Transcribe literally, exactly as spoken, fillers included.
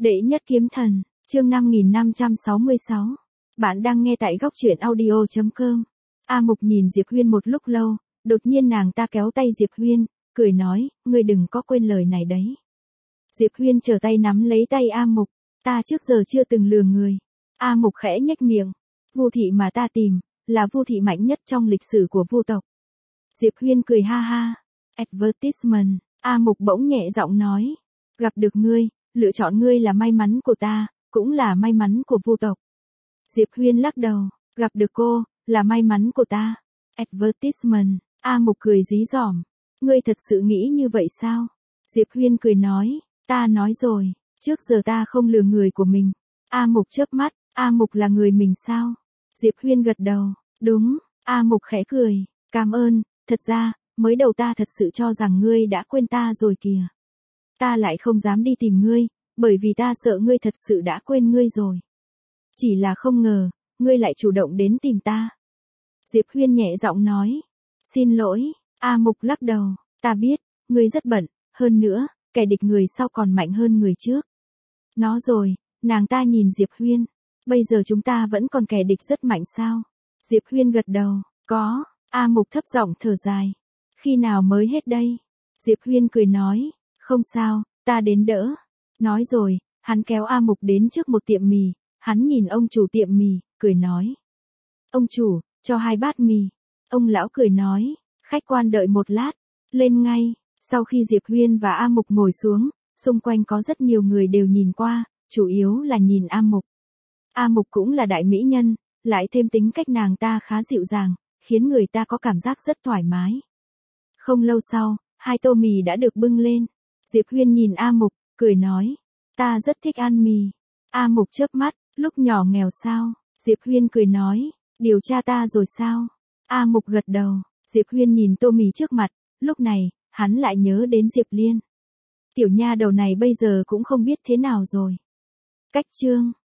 Đệ nhất kiếm thần, chương năm nghìn năm trăm sáu mươi sáu. Bạn đang nghe tại góc truyện audio chấm com. A Mục nhìn Diệp Huyên một lúc lâu, đột nhiên nàng ta kéo tay Diệp Huyên, cười nói, ngươi đừng có quên lời này đấy. Diệp Huyên trở tay nắm lấy tay A Mục, ta trước giờ chưa từng lừa người. A Mục khẽ nhếch miệng, Vu thị mà ta tìm, là Vu thị mạnh nhất trong lịch sử của Vu tộc. Diệp Huyên cười ha ha. Advertisement, A Mục bỗng nhẹ giọng nói, gặp được ngươi, lựa chọn ngươi là may mắn của ta, cũng là may mắn của Vu tộc. Diệp Huyên lắc đầu, gặp được cô, là may mắn của ta. Advertisement, A Mục cười dí dỏm, ngươi thật sự nghĩ như vậy sao? Diệp Huyên cười nói, ta nói rồi, trước giờ ta không lừa người của mình. A Mục chớp mắt, A Mục là người mình sao? Diệp Huyên gật đầu, đúng. A Mục khẽ cười, cảm ơn, thật ra, mới đầu ta thật sự cho rằng ngươi đã quên ta rồi kìa. Ta lại không dám đi tìm ngươi, bởi vì ta sợ ngươi thật sự đã quên ngươi rồi. Chỉ là không ngờ, ngươi lại chủ động đến tìm ta. Diệp Huyên nhẹ giọng nói, xin lỗi. A Mục lắc đầu, ta biết, ngươi rất bận, hơn nữa, kẻ địch người sau còn mạnh hơn người trước. Nó rồi, nàng ta nhìn Diệp Huyên, bây giờ chúng ta vẫn còn kẻ địch rất mạnh sao? Diệp Huyên gật đầu, có. A Mục thấp giọng thở dài, khi nào mới hết đây? Diệp Huyên cười nói, không sao, ta đến đỡ. Nói rồi, hắn kéo A Mục đến trước một tiệm mì, hắn nhìn ông chủ tiệm mì, cười nói, ông chủ, cho hai bát mì. Ông lão cười nói, khách quan đợi một lát, lên ngay. Sau khi Diệp Huyên và A Mục ngồi xuống, xung quanh có rất nhiều người đều nhìn qua, chủ yếu là nhìn A Mục. A Mục cũng là đại mỹ nhân, lại thêm tính cách nàng ta khá dịu dàng, khiến người ta có cảm giác rất thoải mái. Không lâu sau, hai tô mì đã được bưng lên. Diệp Huyên nhìn A Mục, cười nói, ta rất thích ăn mì. A Mục chớp mắt, lúc nhỏ nghèo sao? Diệp Huyên cười nói, điều tra ta rồi sao? A Mục gật đầu. Diệp Huyên nhìn tô mì trước mặt, lúc này, hắn lại nhớ đến Diệp Liên. Tiểu nha đầu này bây giờ cũng không biết thế nào rồi. Cách chương